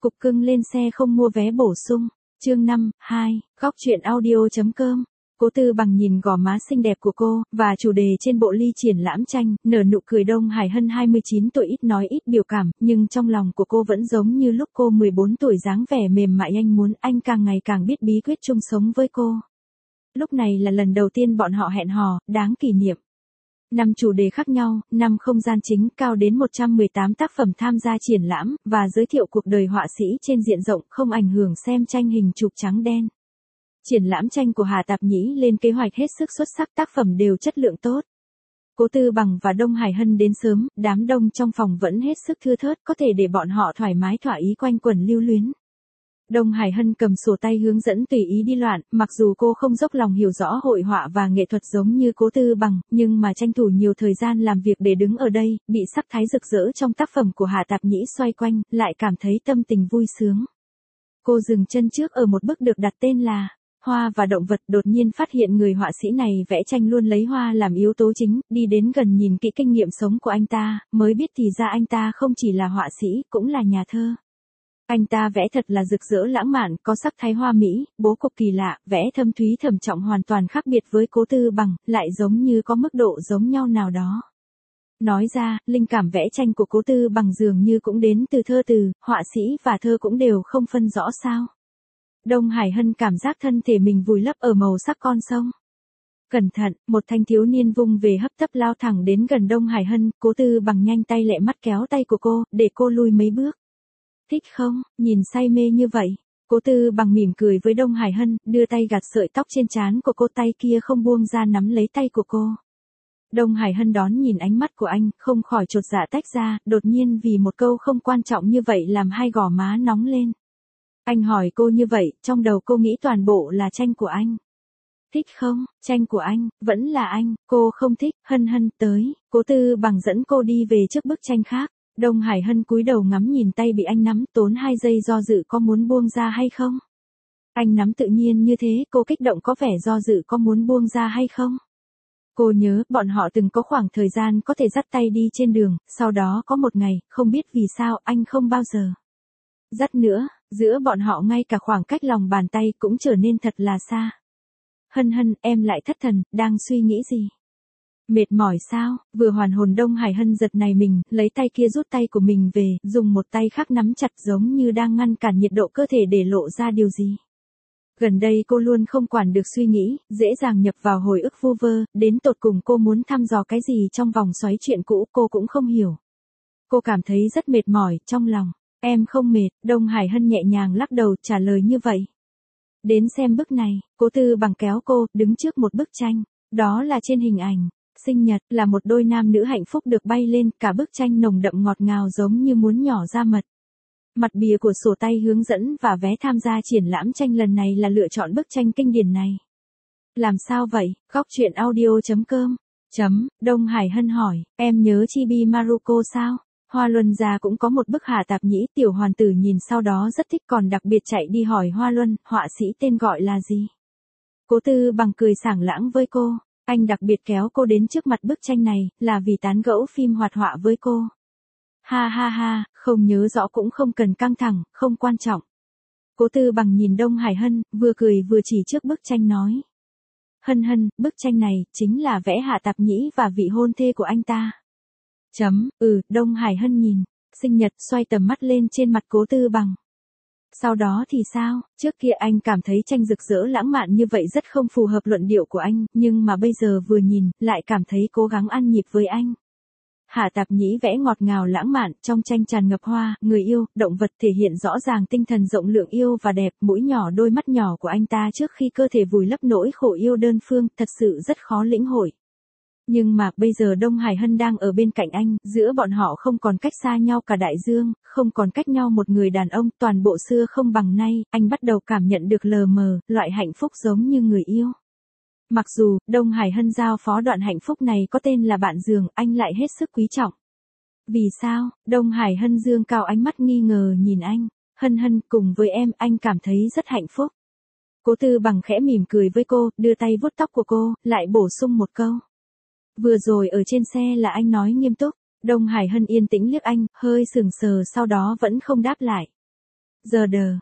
Cục cưng lên xe không mua vé bổ sung. Chương 5, 2, góc truyện audio.com. Cố Tư Bằng nhìn gò má xinh đẹp của cô, và chủ đề trên bộ ly triển lãm tranh, nở nụ cười. Đông Hải Hân 29 tuổi ít nói ít biểu cảm, nhưng trong lòng của cô vẫn giống như lúc cô 14 tuổi, dáng vẻ mềm mại. Anh muốn anh càng ngày càng biết bí quyết chung sống với cô. Lúc này là lần đầu tiên bọn họ hẹn hò, đáng kỷ niệm. 5 chủ đề khác nhau, 5 không gian chính, cao đến 118 tác phẩm tham gia triển lãm, và giới thiệu cuộc đời họa sĩ trên diện rộng, không ảnh hưởng xem tranh hình chụp trắng đen. Triển lãm tranh của Hà Tạp Nhĩ lên kế hoạch hết sức xuất sắc, tác phẩm đều chất lượng tốt. Cố Tư Bằng và Đông Hải Hân đến sớm, đám đông trong phòng vẫn hết sức thưa thớt, có thể để bọn họ thoải mái thỏa ý quanh quẩn lưu luyến. Đông Hải Hân cầm sổ tay hướng dẫn tùy ý đi loạn, mặc dù cô không dốc lòng hiểu rõ hội họa và nghệ thuật giống như Cố Tư Bằng, nhưng mà tranh thủ nhiều thời gian làm việc để đứng ở đây, bị sắc thái rực rỡ trong tác phẩm của Hà Tạp Nhĩ xoay quanh, lại cảm thấy tâm tình vui sướng. Cô dừng chân trước ở một bức được đặt tên là Hoa và động vật, đột nhiên phát hiện người họa sĩ này vẽ tranh luôn lấy hoa làm yếu tố chính, đi đến gần nhìn kỹ kinh nghiệm sống của anh ta, mới biết thì ra anh ta không chỉ là họa sĩ, cũng là nhà thơ. Anh ta vẽ thật là rực rỡ lãng mạn, có sắc thái hoa mỹ, bố cục kỳ lạ, vẽ thâm thúy thầm trọng, hoàn toàn khác biệt với Cố Tư Bằng, lại giống như có mức độ giống nhau nào đó. Nói ra, linh cảm vẽ tranh của Cố Tư Bằng dường như cũng đến từ thơ từ, họa sĩ và thơ cũng đều không phân rõ sao. Đông Hải Hân cảm giác thân thể mình vùi lấp ở màu sắc con sông. Cẩn thận, một thanh thiếu niên vung về hấp tấp lao thẳng đến gần Đông Hải Hân, Cố Tư Bằng nhanh tay lẹ mắt kéo tay của cô, để cô lui mấy bước. Thích không, nhìn say mê như vậy. Cố Tư Bằng mỉm cười với Đông Hải Hân, đưa tay gạt sợi tóc trên trán của cô, tay kia không buông ra nắm lấy tay của cô. Đông Hải Hân đón nhìn ánh mắt của anh, không khỏi chột dạ tách ra, đột nhiên vì một câu không quan trọng như vậy làm hai gò má nóng lên. Anh hỏi cô như vậy, trong đầu cô nghĩ toàn bộ là tranh của anh. Thích không, tranh của anh, vẫn là anh, cô không thích. Hân Hân, tới. Cố Tư Bằng dẫn cô đi về trước bức tranh khác. Đông Hải Hân cúi đầu ngắm nhìn tay bị anh nắm, tốn 2 giây do dự có muốn buông ra hay không. Anh nắm tự nhiên như thế, cô kích động có vẻ do dự có muốn buông ra hay không. Cô nhớ, bọn họ từng có khoảng thời gian có thể dắt tay đi trên đường, sau đó có một ngày, không biết vì sao, anh không bao giờ dắt nữa, giữa bọn họ ngay cả khoảng cách lòng bàn tay cũng trở nên thật là xa. Hân Hân, em lại thất thần, đang suy nghĩ gì? Mệt mỏi sao? Vừa hoàn hồn, Đông Hải Hân giật nảy mình, lấy tay kia rút tay của mình về, dùng một tay khác nắm chặt giống như đang ngăn cản nhiệt độ cơ thể để lộ ra điều gì. Gần đây cô luôn không quản được suy nghĩ, dễ dàng nhập vào hồi ức vu vơ, đến tột cùng cô muốn thăm dò cái gì trong vòng xoáy chuyện cũ cô cũng không hiểu. Cô cảm thấy rất mệt mỏi, trong lòng. Em không mệt, Đông Hải Hân nhẹ nhàng lắc đầu trả lời như vậy. Đến xem bức này, Cố Tư Bằng kéo cô, đứng trước một bức tranh, đó là trên hình ảnh. Sinh nhật, là một đôi nam nữ hạnh phúc được bay lên, cả bức tranh nồng đậm ngọt ngào giống như muốn nhỏ ra mật. Mặt bìa của sổ tay hướng dẫn và vé tham gia triển lãm tranh lần này là lựa chọn bức tranh kinh điển này. Làm sao vậy? Góc truyện audio.com. Đông Hải Hân hỏi, em nhớ Chibi Maruko sao? Hoa Luân gia cũng có một bức Hà Tạp Nhĩ, tiểu hoàn tử nhìn sau đó rất thích, còn đặc biệt chạy đi hỏi Hoa Luân, họa sĩ tên gọi là gì? Cố Tư Bằng cười sảng lãng với cô. Anh đặc biệt kéo cô đến trước mặt bức tranh này, là vì tán gẫu phim hoạt họa với cô. Ha ha ha, không nhớ rõ cũng không cần căng thẳng, không quan trọng. Cố Tư Bằng nhìn Đông Hải Hân, vừa cười vừa chỉ trước bức tranh nói. Hân Hân, bức tranh này, chính là vẽ Hạ Tạp Nhĩ và vị hôn thê của anh ta. Đông Hải Hân nhìn, sinh nhật, xoay tầm mắt lên trên mặt Cố Tư Bằng. Sau đó thì sao? Trước kia anh cảm thấy tranh rực rỡ lãng mạn như vậy rất không phù hợp luận điệu của anh, nhưng mà bây giờ vừa nhìn, lại cảm thấy cố gắng ăn nhịp với anh. Hạ Tạp Nhĩ vẽ ngọt ngào lãng mạn, trong tranh tràn ngập hoa, người yêu, động vật, thể hiện rõ ràng tinh thần rộng lượng yêu và đẹp, mũi nhỏ, đôi mắt nhỏ của anh ta trước khi cơ thể vùi lấp nỗi khổ yêu đơn phương, thật sự rất khó lĩnh hội. Nhưng mà, bây giờ Đông Hải Hân đang ở bên cạnh anh, giữa bọn họ không còn cách xa nhau cả đại dương, không còn cách nhau một người đàn ông, toàn bộ xưa không bằng nay, anh bắt đầu cảm nhận được lờ mờ, loại hạnh phúc giống như người yêu. Mặc dù, Đông Hải Hân giao phó đoạn hạnh phúc này có tên là bạn giường, anh lại hết sức quý trọng. Vì sao? Đông Hải Hân dương cao ánh mắt nghi ngờ nhìn anh. Hân Hân, cùng với em, anh cảm thấy rất hạnh phúc. Cố Tư Bằng khẽ mỉm cười với cô, đưa tay vuốt tóc của cô, lại bổ sung một câu. Vừa rồi ở trên xe là anh nói nghiêm túc. Đông Hải Hân yên tĩnh liếc anh, hơi sừng sờ, sau đó vẫn không đáp lại. Giờ đờ,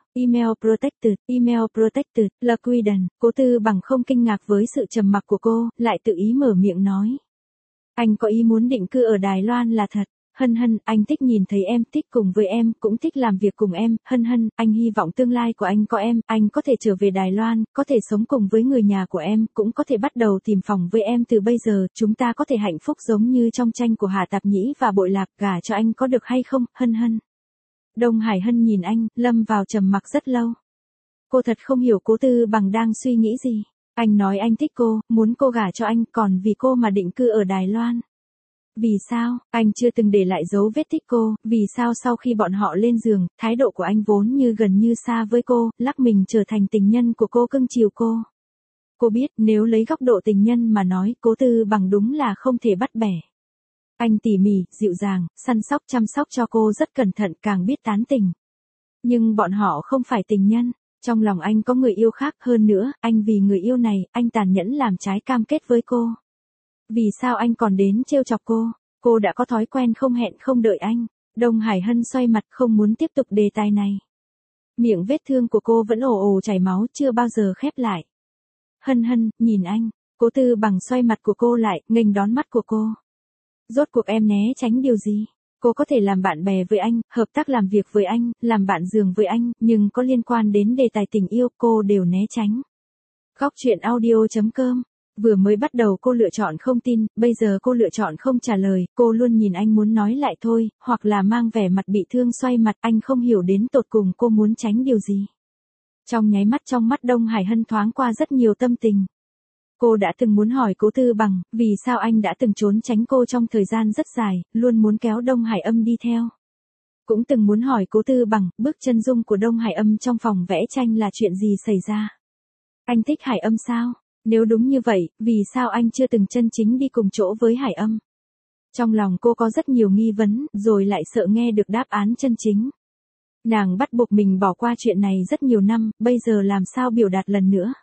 email protected, Liquidation, Cố Tư Bằng không kinh ngạc với sự trầm mặc của cô, lại tự ý mở miệng nói. Anh có ý muốn định cư ở Đài Loan là thật. Hân hân, anh thích nhìn thấy em, thích cùng với em, cũng thích làm việc cùng em. Hân hân, anh hy vọng tương lai của anh có em, anh có thể trở về Đài Loan, có thể sống cùng với người nhà của em, cũng có thể bắt đầu tìm phòng với em từ bây giờ, chúng ta có thể hạnh phúc giống như trong tranh của Hà Tạp Nhĩ và Bội Lạc, gả cho anh có được hay không, hân hân. Đông Hải Hân nhìn anh, lâm vào trầm mặc rất lâu. Cô thật không hiểu Cố Tư Bằng đang suy nghĩ gì. Anh nói anh thích cô, muốn cô gả cho anh, còn vì cô mà định cư ở Đài Loan. Vì sao, anh chưa từng để lại dấu vết thích cô, vì sao sau khi bọn họ lên giường, thái độ của anh vốn như gần như xa với cô, lắc mình trở thành tình nhân của cô, cưng chiều cô. Cô biết nếu lấy góc độ tình nhân mà nói, Cố Tư Bằng đúng là không thể bắt bẻ. Anh tỉ mỉ, dịu dàng, săn sóc chăm sóc cho cô rất cẩn thận, càng biết tán tình. Nhưng bọn họ không phải tình nhân. Trong lòng anh có người yêu khác, hơn nữa, anh vì người yêu này, anh tàn nhẫn làm trái cam kết với cô. Vì sao anh còn đến trêu chọc cô? Cô đã có thói quen không hẹn không đợi anh. Đông Hải Hân xoay mặt không muốn tiếp tục đề tài này. Miệng vết thương của cô vẫn ồ ồ chảy máu, chưa bao giờ khép lại. Hân hân, nhìn anh. Cố Tư Bằng xoay mặt của cô lại, nghênh đón mắt của cô. Rốt cuộc em né tránh điều gì? Cô có thể làm bạn bè với anh, hợp tác làm việc với anh, làm bạn giường với anh, nhưng có liên quan đến đề tài tình yêu cô đều né tránh. Góc truyện audio.com. Vừa mới bắt đầu cô lựa chọn không tin, bây giờ cô lựa chọn không trả lời, cô luôn nhìn anh muốn nói lại thôi, hoặc là mang vẻ mặt bị thương xoay mặt, anh không hiểu đến tột cùng cô muốn tránh điều gì. Trong nháy mắt trong mắt Đông Hải Hân thoáng qua rất nhiều tâm tình. Cô đã từng muốn hỏi Cố Tư Bằng, vì sao anh đã từng trốn tránh cô trong thời gian rất dài, luôn muốn kéo Đông Hải Âm đi theo. Cũng từng muốn hỏi Cố Tư Bằng, bước chân dung của Đông Hải Âm trong phòng vẽ tranh là chuyện gì xảy ra. Anh thích Hải Âm sao? Nếu đúng như vậy, vì sao anh chưa từng chân chính đi cùng chỗ với Hải Âm? Trong lòng cô có rất nhiều nghi vấn, rồi lại sợ nghe được đáp án chân chính. Nàng bắt buộc mình bỏ qua chuyện này rất nhiều năm, bây giờ làm sao biểu đạt lần nữa?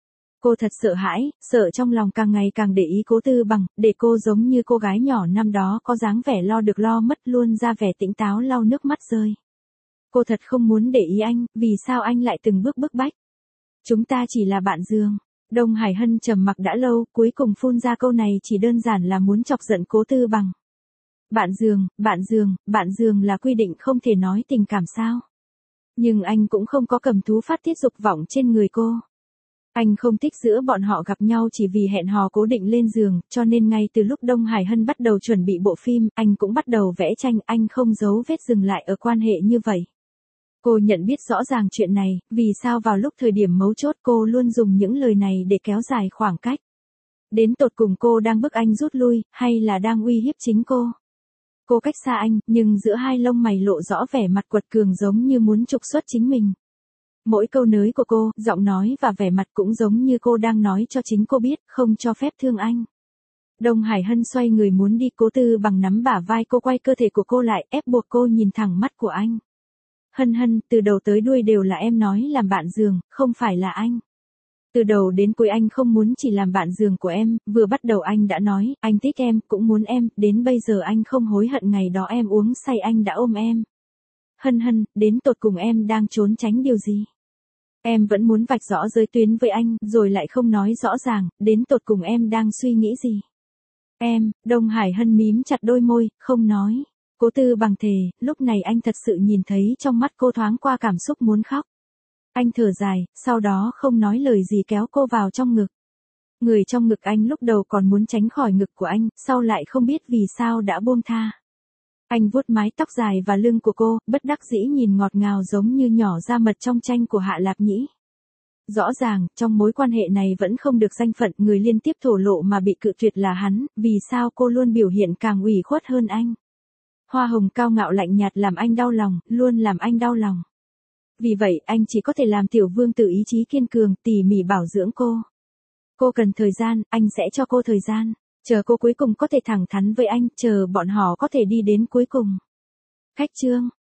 Cô thật sợ hãi, sợ trong lòng càng ngày càng để ý Cố Tư Bằng, để cô giống như cô gái nhỏ năm đó có dáng vẻ lo được lo mất luôn ra vẻ tỉnh táo lau nước mắt rơi. Cô thật không muốn để ý anh, vì sao anh lại từng bước bức bách? Chúng ta chỉ là bạn giường. Đông Hải Hân trầm mặc đã lâu, cuối cùng phun ra câu này chỉ đơn giản là muốn chọc giận Cố Tư Bằng. Bạn giường là quy định không thể nói tình cảm sao? Nhưng anh cũng không có cầm thú phát tiết dục vọng trên người cô. Anh không thích giữa bọn họ gặp nhau chỉ vì hẹn hò cố định lên giường, cho nên ngay từ lúc Đông Hải Hân bắt đầu chuẩn bị bộ phim, anh cũng bắt đầu vẽ tranh, anh không giấu vết dừng lại ở quan hệ như vậy. Cô nhận biết rõ ràng chuyện này, vì sao vào lúc thời điểm mấu chốt cô luôn dùng những lời này để kéo dài khoảng cách. Đến tột cùng cô đang bức anh rút lui, hay là đang uy hiếp chính cô? Cô cách xa anh, nhưng giữa hai lông mày lộ rõ vẻ mặt quật cường giống như muốn trục xuất chính mình. Mỗi câu nới của cô, giọng nói và vẻ mặt cũng giống như cô đang nói cho chính cô biết, không cho phép thương anh. Đông Hải Hân xoay người muốn đi, Cố Tư Bằng nắm bả vai cô, quay cơ thể của cô lại, ép buộc cô nhìn thẳng mắt của anh. Hân hân, từ đầu tới đuôi đều là em nói làm bạn giường, không phải là anh. Từ đầu đến cuối anh không muốn chỉ làm bạn giường của em, vừa bắt đầu anh đã nói, anh thích em, cũng muốn em, đến bây giờ anh không hối hận ngày đó em uống say anh đã ôm em. Hân hân, đến tột cùng em đang trốn tránh điều gì? Em vẫn muốn vạch rõ giới tuyến với anh, rồi lại không nói rõ ràng, đến tột cùng em đang suy nghĩ gì? Đông Hải Hân mím chặt đôi môi, không nói. Cố Tư Bằng thề, lúc này anh thật sự nhìn thấy trong mắt cô thoáng qua cảm xúc muốn khóc. Anh thở dài, sau đó không nói lời gì kéo cô vào trong ngực. Người trong ngực anh lúc đầu còn muốn tránh khỏi ngực của anh, sau lại không biết vì sao đã buông tha. Anh vuốt mái tóc dài và lưng của cô, bất đắc dĩ nhìn ngọt ngào giống như nhỏ ra mật trong tranh của Hạ Lạp Nhĩ. Rõ ràng, trong mối quan hệ này vẫn không được danh phận, người liên tiếp thổ lộ mà bị cự tuyệt là hắn, vì sao cô luôn biểu hiện càng ủy khuất hơn anh. Hoa hồng cao ngạo lạnh nhạt làm anh đau lòng, luôn làm anh đau lòng. Vì vậy, anh chỉ có thể làm tiểu vương tử ý chí kiên cường, tỉ mỉ bảo dưỡng cô. Cô cần thời gian, anh sẽ cho cô thời gian. Chờ cô cuối cùng có thể thẳng thắn với anh, chờ bọn họ có thể đi đến cuối cùng. Khách chương.